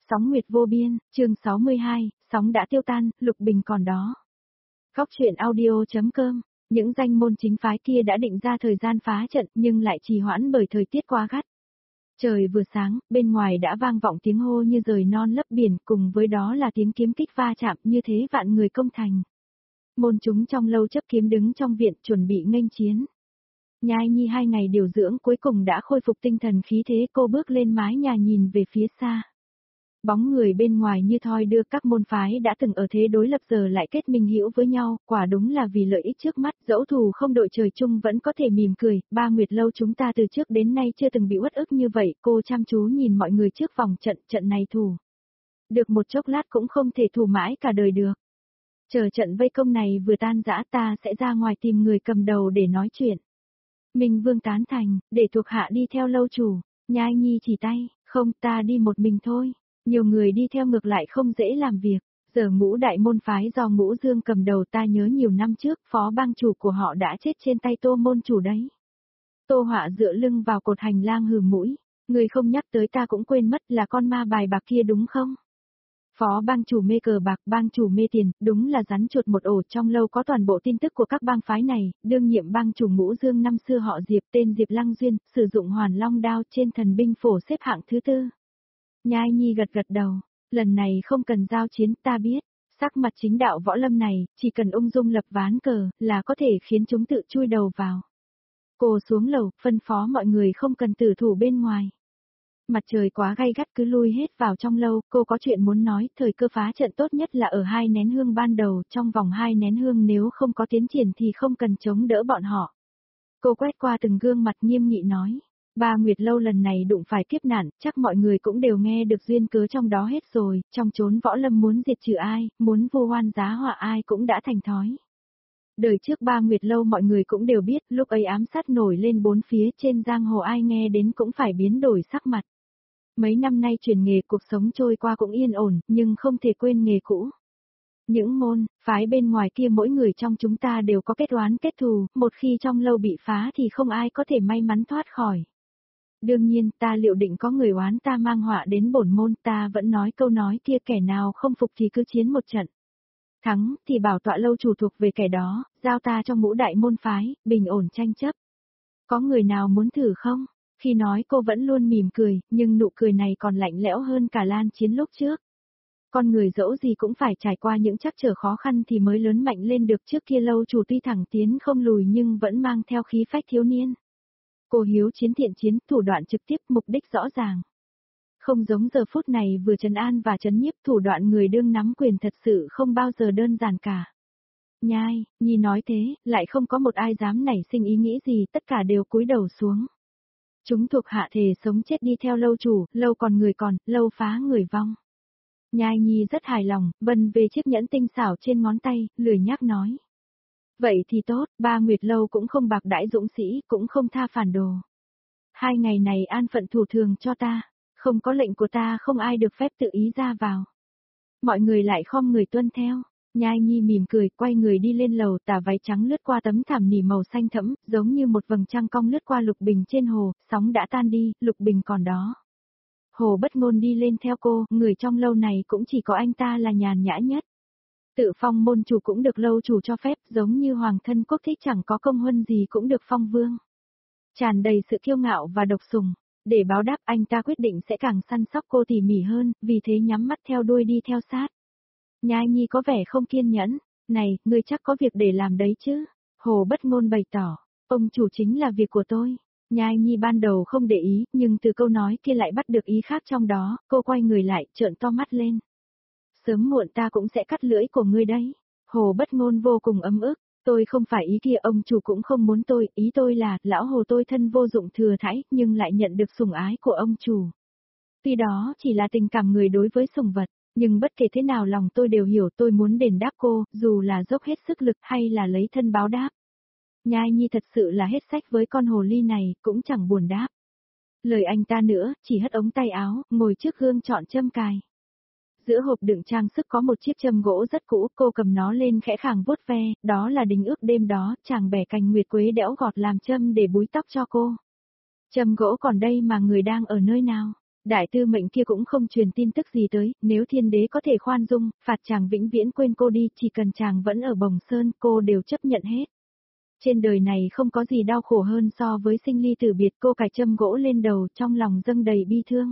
Sóng nguyệt vô biên, chương 62, sóng đã tiêu tan, Lục Bình còn đó. Góc truyện audio.com, những danh môn chính phái kia đã định ra thời gian phá trận nhưng lại trì hoãn bởi thời tiết quá gắt. Trời vừa sáng, bên ngoài đã vang vọng tiếng hô như rời non lấp biển, cùng với đó là tiếng kiếm kích va chạm như thế vạn người công thành. Môn chúng trong lâu chấp kiếm đứng trong viện chuẩn bị nghênh chiến. Nhai Nhi 2 ngày điều dưỡng cuối cùng đã khôi phục tinh thần khí thế, cô bước lên mái nhà nhìn về phía xa. Bóng người bên ngoài như thoi đưa, các môn phái đã từng ở thế đối lập giờ lại kết minh hữu với nhau, quả đúng là vì lợi ích trước mắt, dẫu thù không đội trời chung vẫn có thể mỉm cười. Ba nguyệt lâu chúng ta từ trước đến nay chưa từng bị uất ức như vậy, cô chăm chú nhìn mọi người trước vòng trận này thủ. Được một chốc lát cũng không thể thủ mãi cả đời được. Chờ trận vây công này vừa tan rã ta sẽ ra ngoài tìm người cầm đầu để nói chuyện. Minh Vương tán thành, để thuộc hạ đi theo lâu chủ. Nhai Nhi chỉ tay, không, ta đi một mình thôi. Nhiều người đi theo ngược lại không dễ làm việc. Giờ Ngũ đại môn phái do Ngũ Dương cầm đầu, ta nhớ nhiều năm trước phó bang chủ của họ đã chết trên tay Tô môn chủ đấy. Tô Họa dựa lưng vào cột hành lang hừ mũi. Người không nhắc tới ta cũng quên mất, là con ma bài bạc kia đúng không? Phó bang chủ mê cờ bạc, bang chủ mê tiền, đúng là rắn chuột một ổ. Trong lâu có toàn bộ tin tức của các bang phái này. Đương nhiệm bang chủ Ngũ Dương năm xưa họ Diệp, tên Diệp Lăng Duyên, sử dụng Hoàn Long đao, trên thần binh phổ xếp hạng thứ 4. Nhai Nhi gật gật đầu, lần này không cần giao chiến, ta biết. Sắc mặt chính đạo võ lâm này, chỉ cần ung dung lập ván cờ, là có thể khiến chúng tự chui đầu vào. Cô xuống lầu, phân phó mọi người không cần tử thủ bên ngoài. Mặt trời quá gay gắt, cứ lui hết vào trong lâu, cô có chuyện muốn nói. Thời cơ phá trận tốt nhất là ở 2 nén hương ban đầu, trong vòng 2 nén hương nếu không có tiến triển thì không cần chống đỡ bọn họ. Cô quét qua từng gương mặt nghiêm nghị nói. Ba nguyệt lâu lần này đụng phải kiếp nạn, chắc mọi người cũng đều nghe được duyên cớ trong đó hết rồi. Trong chốn võ lâm muốn diệt trừ ai, muốn vu oan giá họa ai cũng đã thành thói. Đời trước ba nguyệt lâu mọi người cũng đều biết, lúc ấy ám sát nổi lên bốn phía, trên giang hồ ai nghe đến cũng phải biến đổi sắc mặt. Mấy năm nay chuyển nghề, cuộc sống trôi qua cũng yên ổn, nhưng không thể quên nghề cũ. Những môn, phái bên ngoài kia mỗi người trong chúng ta đều có kết oán kết thù, một khi trong lâu bị phá thì không ai có thể may mắn thoát khỏi. Đương nhiên, ta liệu định có người oán ta mang họa đến bổn môn, ta vẫn nói câu nói kia, kẻ nào không phục thì cứ chiến một trận. Thắng, thì bảo tọa lâu chủ thuộc về kẻ đó, giao ta cho Ngũ đại môn phái, bình ổn tranh chấp. Có người nào muốn thử không? Khi nói cô vẫn luôn mỉm cười, nhưng nụ cười này còn lạnh lẽo hơn cả lan chiến lúc trước. Con người dẫu gì cũng phải trải qua những trắc trở khó khăn thì mới lớn mạnh lên được, trước kia lâu chủ tuy thẳng tiến không lùi nhưng vẫn mang theo khí phách thiếu niên. Cô hiếu chiến thiện chiến, thủ đoạn trực tiếp, mục đích rõ ràng. Không giống giờ phút này vừa trấn an và trấn nhiếp, thủ đoạn người đương nắm quyền thật sự không bao giờ đơn giản cả. Nhai Nhi nói thế, lại không có một ai dám nảy sinh ý nghĩ gì, tất cả đều cúi đầu xuống. Chúng thuộc hạ thề sống chết đi theo lâu chủ, lâu còn người còn, lâu phá người vong. Nhai Nhi rất hài lòng, vân về chiếc nhẫn tinh xảo trên ngón tay, lười nhác nói. Vậy thì tốt, ba nguyệt lâu cũng không bạc đãi dũng sĩ, cũng không tha phản đồ. 2 ngày này an phận thủ thường cho ta, không có lệnh của ta không ai được phép tự ý ra vào. Mọi người lại khom người tuân theo. Nhai Nhi mỉm cười, quay người đi lên lầu, tà váy trắng lướt qua tấm thảm nỉ màu xanh thẫm, giống như một vầng trăng cong lướt qua Lục Bình trên hồ, sóng đã tan đi, Lục Bình còn đó. Hồ Bất Ngôn đi lên theo cô, người trong lâu này cũng chỉ có anh ta là nhàn nhã nhất. Tự phong môn chủ cũng được lâu chủ cho phép, giống như hoàng thân quốc thích chẳng có công huân gì cũng được phong vương. Tràn đầy sự kiêu ngạo và độc sủng. Để báo đáp, anh ta quyết định sẽ càng săn sóc cô tỉ mỉ hơn, vì thế nhắm mắt theo đuôi đi theo sát. Nhai Nhi có vẻ không kiên nhẫn. Này, ngươi chắc có việc để làm đấy chứ? Hồ Bất Ngôn bày tỏ. Ông chủ chính là việc của tôi. Nhai Nhi ban đầu không để ý, nhưng từ câu nói kia lại bắt được ý khác trong đó, cô quay người lại, trợn to mắt lên. Sớm muộn ta cũng sẽ cắt lưỡi của ngươi đấy. Hồ Bất Ngôn vô cùng ấm ức. Tôi không phải ý kia, ông chủ cũng không muốn tôi, ý tôi là, lão Hồ tôi thân vô dụng thừa thãi, nhưng lại nhận được sủng ái của ông chủ. Tuy đó chỉ là tình cảm người đối với sủng vật, nhưng bất kể thế nào lòng tôi đều hiểu, tôi muốn đền đáp cô, dù là dốc hết sức lực hay là lấy thân báo đáp. Nhai Nhi thật sự là hết sách với con hồ ly này, cũng chẳng buồn đáp. Lời anh ta nữa, chỉ hất ống tay áo, ngồi trước gương chọn châm cài. Giữa hộp đựng trang sức có một chiếc châm gỗ rất cũ, cô cầm nó lên khẽ khàng vuốt ve, đó là đính ước đêm đó, chàng bẻ cành nguyệt quế đẽo gọt làm châm để búi tóc cho cô. Châm gỗ còn đây mà người đang ở nơi nào? Đại tư mệnh kia cũng không truyền tin tức gì tới, nếu thiên đế có thể khoan dung, phạt chàng vĩnh viễn quên cô đi, chỉ cần chàng vẫn ở Bồng Sơn, cô đều chấp nhận hết. Trên đời này không có gì đau khổ hơn so với sinh ly tử biệt, cô cài châm gỗ lên đầu, trong lòng dâng đầy bi thương.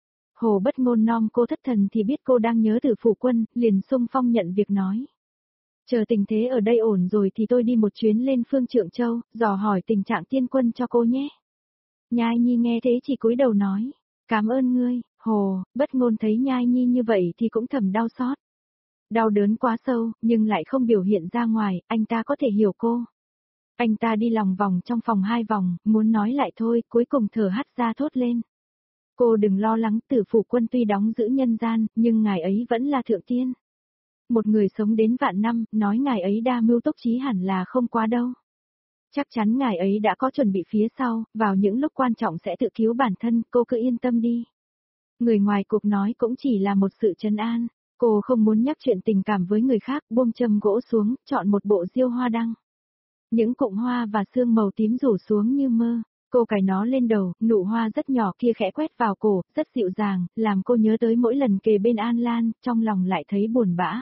Hồ Bất Ngôn nom cô thất thần thì biết cô đang nhớ Tử Phủ Quân, liền xung phong nhận việc nói. Chờ tình thế ở đây ổn rồi thì tôi đi một chuyến lên Phương Trượng Châu, dò hỏi tình trạng tiên quân cho cô nhé. Nhai Nhi nghe thế chỉ cúi đầu nói, cảm ơn ngươi. Hồ Bất Ngôn thấy Nhai Nhi như vậy thì cũng thầm đau xót. Đau đớn quá sâu, nhưng lại không biểu hiện ra ngoài, anh ta có thể hiểu cô. Anh ta đi lòng vòng trong phòng 2 vòng, muốn nói lại thôi, cuối cùng thở hắt ra thốt lên. Cô đừng lo lắng, Tử Phủ Quân tuy đóng giữ nhân gian, nhưng ngài ấy vẫn là thượng tiên. Một người sống đến vạn năm, nói ngài ấy đa mưu túc trí hẳn là không quá đâu. Chắc chắn ngài ấy đã có chuẩn bị phía sau, vào những lúc quan trọng sẽ tự cứu bản thân, cô cứ yên tâm đi. Người ngoài cuộc nói cũng chỉ là một sự trấn an, cô không muốn nhắc chuyện tình cảm với người khác, buông châm gỗ xuống, chọn một bộ diêu hoa đăng. Những cụm hoa và sương màu tím rủ xuống như mơ, cô cài nó lên đầu, nụ hoa rất nhỏ kia khẽ quét vào cổ, rất dịu dàng, làm cô nhớ tới mỗi lần kề bên An Lan, trong lòng lại thấy buồn bã.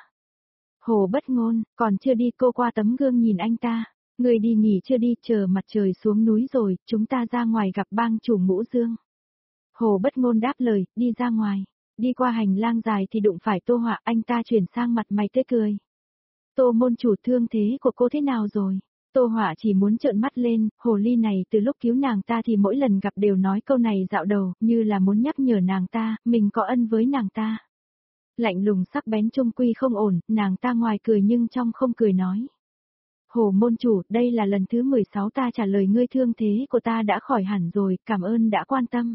Hồ Bất Ngôn, còn chưa đi, cô qua tấm gương nhìn anh ta. Người đi nghỉ chưa đi, chờ mặt trời xuống núi rồi, chúng ta ra ngoài gặp bang chủ Ngũ Dương. Hồ Bất Ngôn đáp lời, đi ra ngoài. Đi qua hành lang dài thì đụng phải Tô Họa, anh ta chuyển sang mặt mày tươi cười. Tô môn chủ, thương thế của cô thế nào rồi? Tô Họa chỉ muốn trợn mắt lên, hồ ly này từ lúc cứu nàng ta thì mỗi lần gặp đều nói câu này dạo đầu, như là muốn nhắc nhở nàng ta, mình có ân với nàng ta. Lạnh lùng sắc bén trung quy không ổn, nàng ta ngoài cười nhưng trong không cười nói. Hồ môn chủ, đây là lần thứ 16 ta trả lời ngươi, thương thế của ta đã khỏi hẳn rồi, cảm ơn đã quan tâm.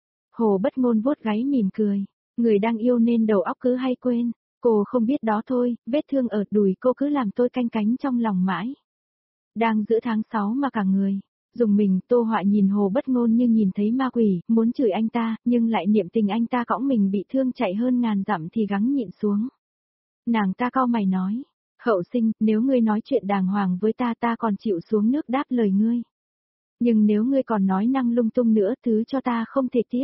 Hồ Bất Ngôn vuốt gáy mỉm cười, người đang yêu nên đầu óc cứ hay quên, cô không biết đó thôi, vết thương ở đùi cô cứ làm tôi canh cánh trong lòng mãi. Đang giữa tháng 6 mà cả người, dùng mình. Tô Họa nhìn Hồ Bất Ngôn như nhìn thấy ma quỷ, muốn chửi anh ta, nhưng lại niệm tình anh ta cõng mình bị thương chạy hơn ngàn dặm thì gắng nhịn xuống. Nàng ta cau mày nói, Hậu Sinh, nếu ngươi nói chuyện đàng hoàng với ta ta còn chịu xuống nước đáp lời ngươi. Nhưng nếu ngươi còn nói năng lung tung nữa, thứ cho ta không thể tiếp.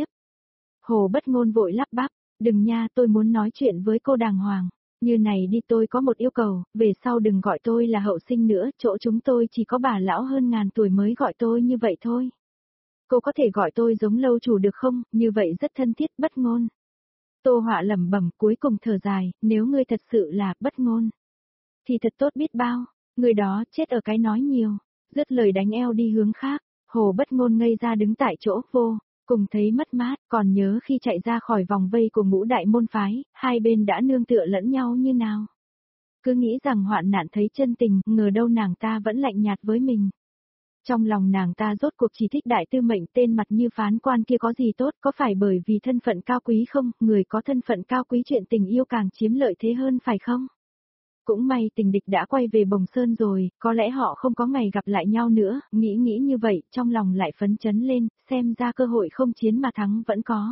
Hồ Bất Ngôn vội lắp bắp, đừng nha, tôi muốn nói chuyện với cô đàng hoàng. Như này đi, tôi có một yêu cầu, về sau đừng gọi tôi là Hậu Sinh nữa, chỗ chúng tôi chỉ có bà lão hơn ngàn tuổi mới gọi tôi như vậy thôi. Cô có thể gọi tôi giống lâu chủ được không, như vậy rất thân thiết. Bất Ngôn. Tô Họa lẩm bẩm, cuối cùng thở dài, nếu ngươi thật sự là Bất Ngôn thì thật tốt biết bao, người đó chết ở cái nói nhiều. Dứt lời đánh eo đi hướng khác, Hồ Bất Ngôn ngây ra đứng tại chỗ, vô cùng thấy mất mát, còn nhớ khi chạy ra khỏi vòng vây của Ngũ đại môn phái, hai bên đã nương tựa lẫn nhau như nào. Cứ nghĩ rằng hoạn nạn thấy chân tình, ngờ đâu nàng ta vẫn lạnh nhạt với mình. Trong lòng nàng ta rốt cuộc chỉ thích đại tư mệnh tên mặt như phán quan kia có gì tốt, có phải bởi vì thân phận cao quý không, người có thân phận cao quý chuyện tình yêu càng chiếm lợi thế hơn phải không? Cũng may tình địch đã quay về Bồng Sơn rồi, có lẽ họ không có ngày gặp lại nhau nữa, nghĩ như vậy, trong lòng lại phấn chấn lên, xem ra cơ hội không chiến mà thắng vẫn có.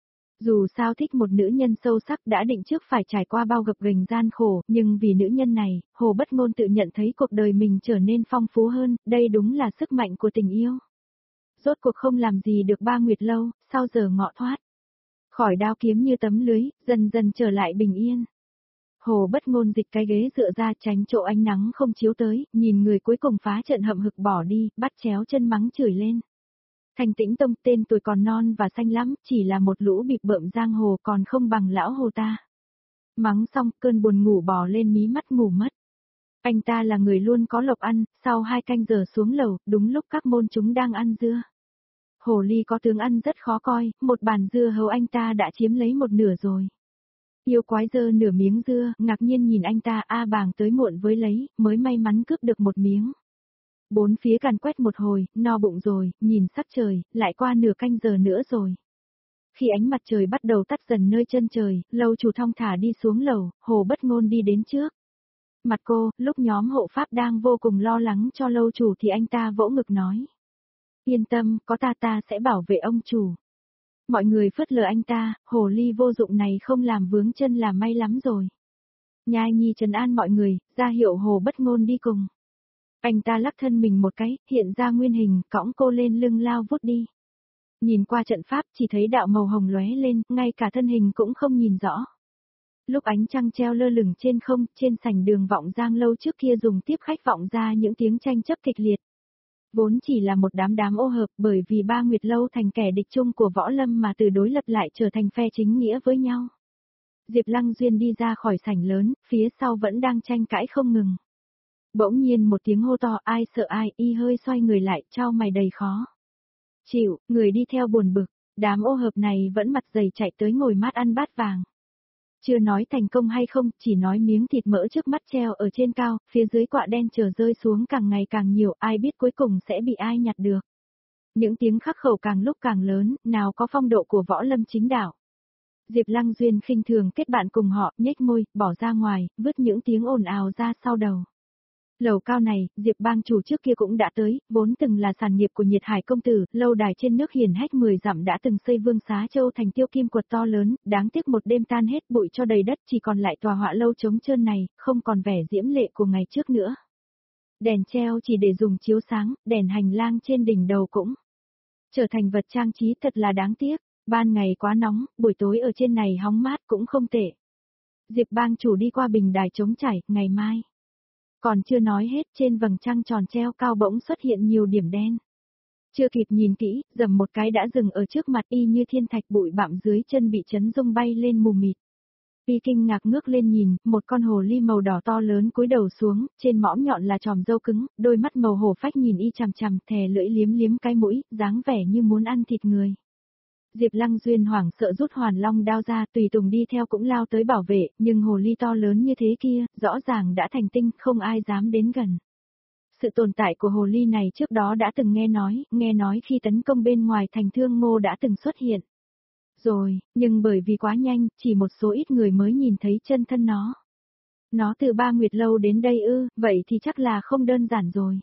Dù sao thích một nữ nhân sâu sắc đã định trước phải trải qua bao gập ghềnh gian khổ, nhưng vì nữ nhân này, Hồ Bất Ngôn tự nhận thấy cuộc đời mình trở nên phong phú hơn, đây đúng là sức mạnh của tình yêu. Rốt cuộc không làm gì được 3 nguyệt lâu, sau giờ ngọ thoát. Khỏi đao kiếm như tấm lưới, dần dần trở lại bình yên. Hồ Bất Ngôn dịch cái ghế dựa ra tránh chỗ ánh nắng không chiếu tới, nhìn người cuối cùng phá trận hậm hực bỏ đi, bắt chéo chân mắng chửi lên. Thanh Tĩnh Tông tên tuổi còn non và xanh lắm, chỉ là một lũ bịp bợm giang hồ còn không bằng lão hồ ta. Mắng xong, cơn buồn ngủ bò lên mí mắt ngủ mất. Anh ta là người luôn có lộc ăn, sau 2 canh giờ xuống lầu, đúng lúc các môn chúng đang ăn dưa. Hồ ly có tướng ăn rất khó coi, một bàn dưa hấu anh ta đã chiếm lấy một nửa rồi. Yêu quái giơ nửa miếng dưa, ngạc nhiên nhìn anh ta, A Bàng tới muộn với lấy, mới may mắn cướp được một miếng. Bốn phía càn quét một hồi, no bụng rồi, nhìn sắc trời, lại qua nửa canh giờ nữa rồi. Khi ánh mặt trời bắt đầu tắt dần nơi chân trời, lâu chủ thong thả đi xuống lầu, Hồ Bất Ngôn đi đến trước. Mặt cô, lúc nhóm hộ pháp đang vô cùng lo lắng cho lâu chủ thì anh ta vỗ ngực nói. Yên tâm, có ta sẽ bảo vệ ông chủ. Mọi người phớt lờ anh ta, hồ ly vô dụng này không làm vướng chân là may lắm rồi. Nhai Nhi trấn an mọi người, ra hiệu Hồ Bất Ngôn đi cùng. Anh ta lắc thân mình một cái, hiện ra nguyên hình, cõng cô lên lưng lao vút đi. Nhìn qua trận pháp chỉ thấy đạo màu hồng lóe lên, ngay cả thân hình cũng không nhìn rõ. Lúc ánh trăng treo lơ lửng trên không, trên sảnh đường Vọng Giang lâu trước kia dùng tiếp khách vọng ra những tiếng tranh chấp kịch liệt. Vốn chỉ là một đám ô hợp bởi vì Ba Nguyệt lâu thành kẻ địch chung của võ lâm mà từ đối lập lại trở thành phe chính nghĩa với nhau. Diệp Lăng Duyên đi ra khỏi sảnh lớn, phía sau vẫn đang tranh cãi không ngừng. Bỗng nhiên một tiếng hô to, ai sợ ai, y hơi xoay người lại, chau mày đầy khó chịu, người đi theo buồn bực, đám ô hợp này vẫn mặt dày chạy tới ngồi mát ăn bát vàng. Chưa nói thành công hay không, chỉ nói miếng thịt mỡ trước mắt treo ở trên cao, phía dưới quạ đen chờ rơi xuống càng ngày càng nhiều, ai biết cuối cùng sẽ bị ai nhặt được. Những tiếng khắc khẩu càng lúc càng lớn, nào có phong độ của võ lâm chính đạo. Diệp Lăng Duyên khinh thường kết bạn cùng họ, nhếch môi, bỏ ra ngoài, vứt những tiếng ồn ào ra sau đầu. Lầu cao này, Diệp bang chủ trước kia cũng đã tới, vốn từng là sản nghiệp của Nhiệt Hải công tử, lâu đài trên nước hiển hách 10 dặm đã từng xây Vương Xá Châu thành tiêu kim quật to lớn, đáng tiếc một đêm tan hết bụi cho đầy đất, chỉ còn lại tòa họa lâu trống trơn này, không còn vẻ diễm lệ của ngày trước nữa. Đèn treo chỉ để dùng chiếu sáng, đèn hành lang trên đỉnh đầu cũng trở thành vật trang trí thật là đáng tiếc, ban ngày quá nóng, buổi tối ở trên này hóng mát cũng không tệ. Diệp bang chủ đi qua bình đài trống chảy, ngày mai. Còn chưa nói hết, trên vầng trăng tròn treo cao bỗng xuất hiện nhiều điểm đen. Chưa kịp nhìn kỹ, dầm một cái đã dừng ở trước mặt y như thiên thạch, bụi bặm dưới chân bị chấn rung bay lên mù mịt. Y kinh ngạc ngước lên nhìn, một con hồ ly màu đỏ to lớn cúi đầu xuống, trên mõm nhọn là chòm râu cứng, đôi mắt màu hổ phách nhìn y chằm chằm, thè lưỡi liếm liếm cái mũi, dáng vẻ như muốn ăn thịt người. Diệp Lăng Duyên hoảng sợ rút Hoàn Long đao ra, tùy tùng đi theo cũng lao tới bảo vệ, nhưng hồ ly to lớn như thế kia, rõ ràng đã thành tinh, không ai dám đến gần. Sự tồn tại của hồ ly này trước đó đã từng nghe nói khi tấn công bên ngoài thành Thương Ngô đã từng xuất hiện. Rồi, nhưng bởi vì quá nhanh, chỉ một số ít người mới nhìn thấy chân thân nó. Nó từ Ba Nguyệt lâu đến đây ư, vậy thì chắc là không đơn giản rồi.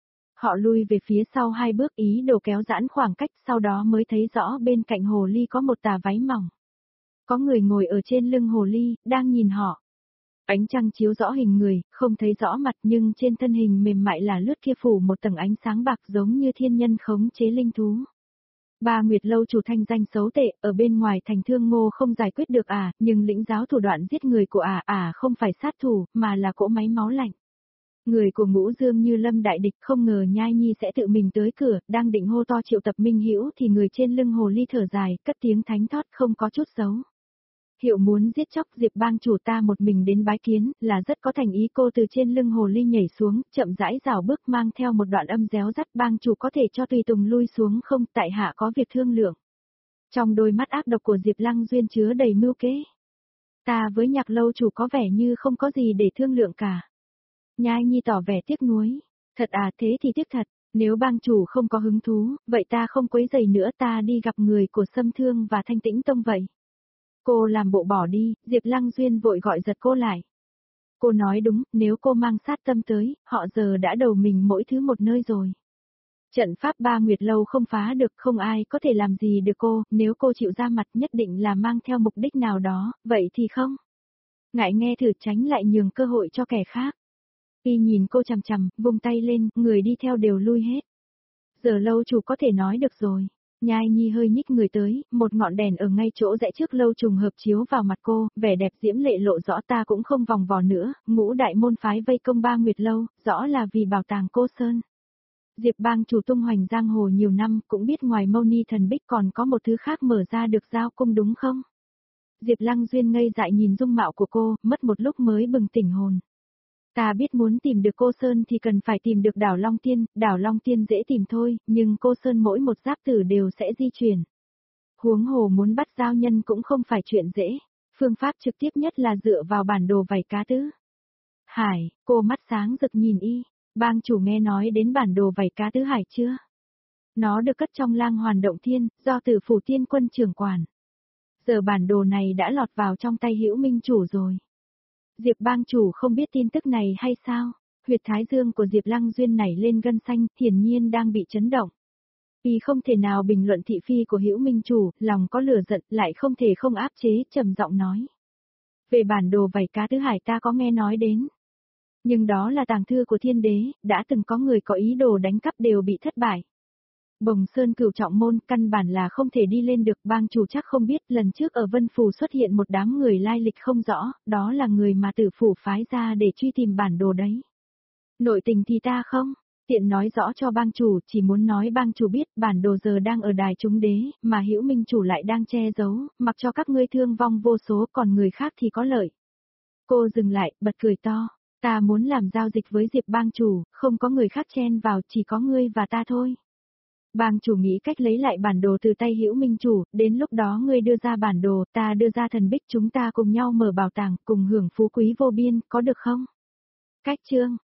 Họ lui về phía sau 2 bước, ý đồ kéo giãn khoảng cách, sau đó mới thấy rõ bên cạnh hồ ly có một tà váy mỏng. Có người ngồi ở trên lưng hồ ly, đang nhìn họ. Ánh trăng chiếu rõ hình người, không thấy rõ mặt nhưng trên thân hình mềm mại là lướt kia phủ một tầng ánh sáng bạc giống như thiên nhân khống chế linh thú. Ba Nguyệt lâu chủ thanh danh xấu tệ, ở bên ngoài thành Thương Ngô không giải quyết được nhưng lĩnh giáo thủ đoạn giết người của không phải sát thủ, mà là cỗ máy máu lạnh. Người của Ngũ Dương như lâm đại địch, không ngờ Nhai Nhi sẽ tự mình tới cửa, đang định hô to triệu tập Minh Hữu thì người trên lưng hồ ly thở dài, cất tiếng thánh thót không có chút xấu. Hiệu muốn giết chóc Diệp bang chủ ta một mình đến bái kiến, là rất có thành ý. Cô từ trên lưng hồ ly nhảy xuống, chậm rãi rảo bước mang theo một đoạn âm réo rắt, bang chủ có thể cho tùy tùng lui xuống không, tại hạ có việc thương lượng. Trong đôi mắt ác độc của Diệp Lăng Duyên chứa đầy mưu kế. Ta với Nhạc lâu chủ có vẻ như không có gì để thương lượng cả. Nhai Nhi tỏ vẻ tiếc nuối. Thật thế thì tiếc thật, nếu bang chủ không có hứng thú, vậy ta không quấy rầy nữa, ta đi gặp người của Sâm Thương và Thanh Tĩnh Tông vậy. Cô làm bộ bỏ đi, Diệp Lăng Duyên vội gọi giật cô lại. Cô nói đúng, nếu cô mang sát tâm tới, họ giờ đã đầu mình mỗi thứ một nơi rồi. Trận pháp Ba Nguyệt lâu không phá được, không ai có thể làm gì được cô, nếu cô chịu ra mặt nhất định là mang theo mục đích nào đó, vậy thì không. Ngại nghe thử, tránh lại nhường cơ hội cho kẻ khác. Y nhìn cô chằm chằm, vung tay lên, người đi theo đều lui hết. Giờ lâu chủ có thể nói được rồi. Nhai Nhi hơi nhích người tới, một ngọn đèn ở ngay chỗ rẽ trước lâu trùng hợp chiếu vào mặt cô, vẻ đẹp diễm lệ lộ rõ. Ta cũng không vòng vò nữa, Ngũ đại môn phái vây công Ba Nguyệt lâu, rõ là vì bảo tàng Cô Sơn. Diệp bang chủ tung hoành giang hồ nhiều năm, cũng biết ngoài Mâu Ni thần bích còn có một thứ khác mở ra được giao cung đúng không? Diệp Lăng Duyên ngây dại nhìn dung mạo của cô, mất một lúc mới bừng tỉnh hồn. Ta biết muốn tìm được Cô Sơn thì cần phải tìm được đảo Long Tiên dễ tìm thôi, nhưng Cô Sơn mỗi một giáp tử đều sẽ di chuyển. Huống hồ muốn bắt giao nhân cũng không phải chuyện dễ, phương pháp trực tiếp nhất là dựa vào bản đồ vảy cá tứ. Hải, cô mắt sáng rực nhìn y, bang chủ nghe nói đến bản đồ vảy cá tứ hải chưa? Nó được cất trong Lang Hoàn Động Thiên, do Tử Phủ Tiên Quân trưởng quản. Giờ bản đồ này đã lọt vào trong tay Hữu Minh chủ rồi. Diệp bang chủ không biết tin tức này hay sao? Huyệt thái dương của Diệp Lăng Duyên nảy lên gân xanh, hiển nhiên đang bị chấn động. Y không thể nào bình luận thị phi của Hữu Minh chủ, lòng có lửa giận, lại không thể không áp chế, trầm giọng nói. Về bản đồ vảy cá tứ hải ta có nghe nói đến. Nhưng đó là tàng thư của Thiên Đế, đã từng có người có ý đồ đánh cắp đều bị thất bại. Bồng Sơn Cửu trọng môn căn bản là không thể đi lên được, bang chủ chắc không biết lần trước ở Vân Phủ xuất hiện một đám người lai lịch không rõ, đó là người mà Tử Phủ phái ra để truy tìm bản đồ đấy. Nội tình thì ta không, tiện nói rõ cho bang chủ, chỉ muốn nói bang chủ biết bản đồ giờ đang ở đài chúng đế, mà Hữu Minh chủ lại đang che giấu, mặc cho các ngươi thương vong vô số còn người khác thì có lợi. Cô dừng lại, bật cười to, ta muốn làm giao dịch với Diệp bang chủ, không có người khác chen vào, chỉ có ngươi và ta thôi. Bang chủ nghĩ cách lấy lại bản đồ từ tay Hữu Minh chủ, đến lúc đó ngươi đưa ra bản đồ, ta đưa ra thần bích, chúng ta cùng nhau mở bảo tàng, cùng hưởng phú quý vô biên, có được không? Cách chương